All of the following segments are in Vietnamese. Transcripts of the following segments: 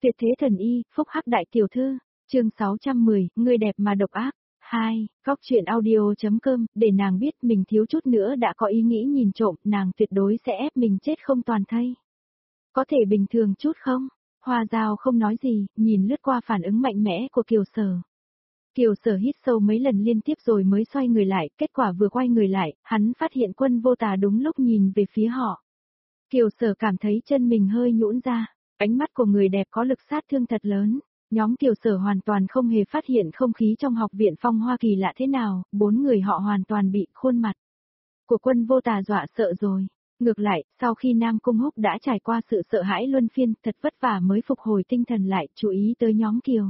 Tuyệt thế thần y, phúc hắc đại tiểu thư, chương 610, người đẹp mà độc ác. 2. Góc truyện audio.com, để nàng biết mình thiếu chút nữa đã có ý nghĩ nhìn trộm, nàng tuyệt đối sẽ ép mình chết không toàn thây. Có thể bình thường chút không? Hoa Giao không nói gì, nhìn lướt qua phản ứng mạnh mẽ của Kiều Sở. Kiều Sở hít sâu mấy lần liên tiếp rồi mới xoay người lại, kết quả vừa quay người lại, hắn phát hiện Quân Vô Tà đúng lúc nhìn về phía họ. Kiều Sở cảm thấy chân mình hơi nhũn ra, ánh mắt của người đẹp có lực sát thương thật lớn. Nhóm Kiều Sở hoàn toàn không hề phát hiện không khí trong học viện Phong Hoa kỳ lạ thế nào, bốn người họ hoàn toàn bị khuôn mặt của Quân Vô Tà dọa sợ rồi. Ngược lại, sau khi Nam Cung Húc đã trải qua sự sợ hãi luân phiên, thật vất vả mới phục hồi tinh thần lại, chú ý tới nhóm Kiều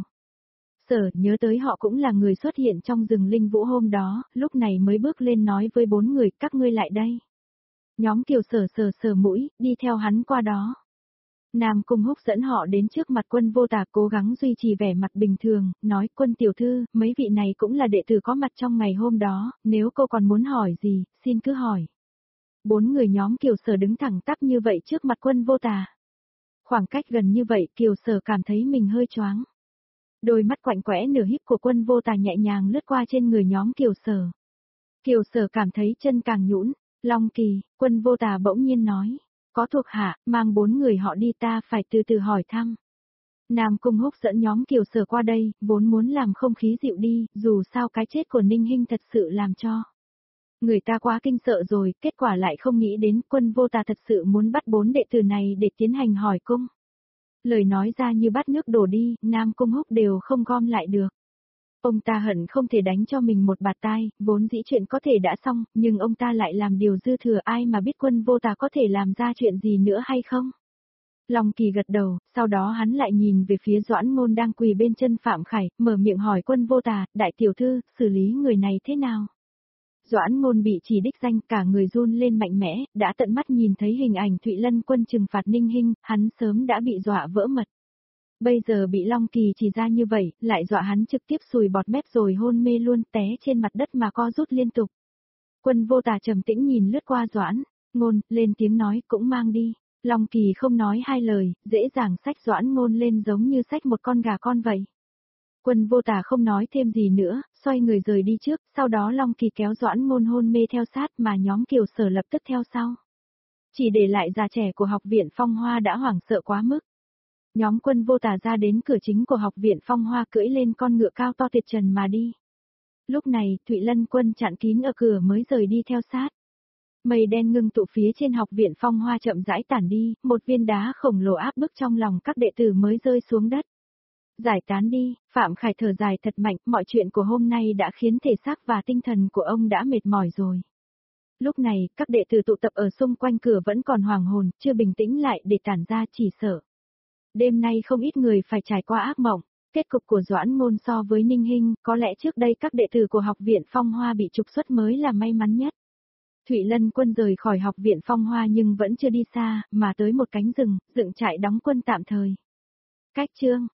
Sở, nhớ tới họ cũng là người xuất hiện trong rừng linh vũ hôm đó, lúc này mới bước lên nói với bốn người, các ngươi lại đây. Nhóm Kiều Sở sờ sờ mũi, đi theo hắn qua đó. Nam Cung Húc dẫn họ đến trước mặt Quân Vô Tà, cố gắng duy trì vẻ mặt bình thường, nói: Quân tiểu thư, mấy vị này cũng là đệ tử có mặt trong ngày hôm đó, nếu cô còn muốn hỏi gì, xin cứ hỏi. Bốn người nhóm Kiều Sở đứng thẳng tắp như vậy trước mặt Quân Vô Tà. Khoảng cách gần như vậy, Kiều Sở cảm thấy mình hơi choáng. Đôi mắt quạnh quẽ nửa híp của Quân Vô Tà nhẹ nhàng lướt qua trên người nhóm Kiều Sở. Kiều Sở cảm thấy chân càng nhũn. Long Kỳ, Quân Vô Tà bỗng nhiên nói: có thuộc hạ, mang bốn người họ đi, ta phải từ từ hỏi thăm. Nam Cung Húc dẫn nhóm Kiều Sở qua đây, vốn muốn làm không khí dịu đi, dù sao cái chết của Ninh Hinh thật sự làm cho người ta quá kinh sợ rồi, kết quả lại không nghĩ đến Quân Vô Tà thật sự muốn bắt bốn đệ tử này để tiến hành hỏi cung. Lời nói ra như bắt nước đổ đi, Nam Cung Húc đều không gom lại được. Ông ta hận không thể đánh cho mình một bạt tai, vốn dĩ chuyện có thể đã xong, nhưng ông ta lại làm điều dư thừa, ai mà biết Quân Vô Tà có thể làm ra chuyện gì nữa hay không? Long Kỳ gật đầu, sau đó hắn lại nhìn về phía Doãn Ngôn đang quỳ bên chân Phạm Khải, mở miệng hỏi Quân Vô Tà: đại tiểu thư, xử lý người này thế nào? Doãn Ngôn bị chỉ đích danh, cả người run lên mạnh mẽ, đã tận mắt nhìn thấy hình ảnh Thụy Lân Quân trừng phạt Ninh Hinh, hắn sớm đã bị dọa vỡ mật. Bây giờ bị Long Kỳ chỉ ra như vậy, lại dọa hắn trực tiếp sùi bọt mép rồi hôn mê luôn, té trên mặt đất mà co rút liên tục. Quân Vô Tà trầm tĩnh nhìn lướt qua Doãn Ngôn, lên tiếng nói: cũng mang đi. Long Kỳ không nói hai lời, dễ dàng xách Doãn Ngôn lên giống như xách một con gà con vậy. Quân Vô Tà không nói thêm gì nữa, xoay người rời đi trước, sau đó Long Kỳ kéo Doãn Ngôn hôn mê theo sát, mà nhóm Kiều Sở lập tức theo sau. Chỉ để lại già trẻ của học viện Phong Hoa đã hoảng sợ quá mức. Nhóm Quân Vô Tà ra đến cửa chính của học viện Phong Hoa, cưỡi lên con ngựa cao to tuyệt trần mà đi. Lúc này, Thụy Lân Quân chặn kín ở cửa mới rời đi theo sát. Mây đen ngưng tụ phía trên học viện Phong Hoa chậm rãi tản đi, một viên đá khổng lồ áp bức trong lòng các đệ tử mới rơi xuống đất. Giải tán đi, Phạm Khải thở dài thật mạnh, mọi chuyện của hôm nay đã khiến thể xác và tinh thần của ông đã mệt mỏi rồi. Lúc này, các đệ tử tụ tập ở xung quanh cửa vẫn còn hoàng hồn, chưa bình tĩnh lại để tản ra, chỉ sợ đêm nay không ít người phải trải qua ác mộng. Kết cục của Doãn Ngôn so với Ninh Hinh, có lẽ trước đây các đệ tử của học viện Phong Hoa bị trục xuất mới là may mắn nhất. Thụy Lân Quân rời khỏi học viện Phong Hoa nhưng vẫn chưa đi xa, mà tới một cánh rừng, dựng trại đóng quân tạm thời. Cách chương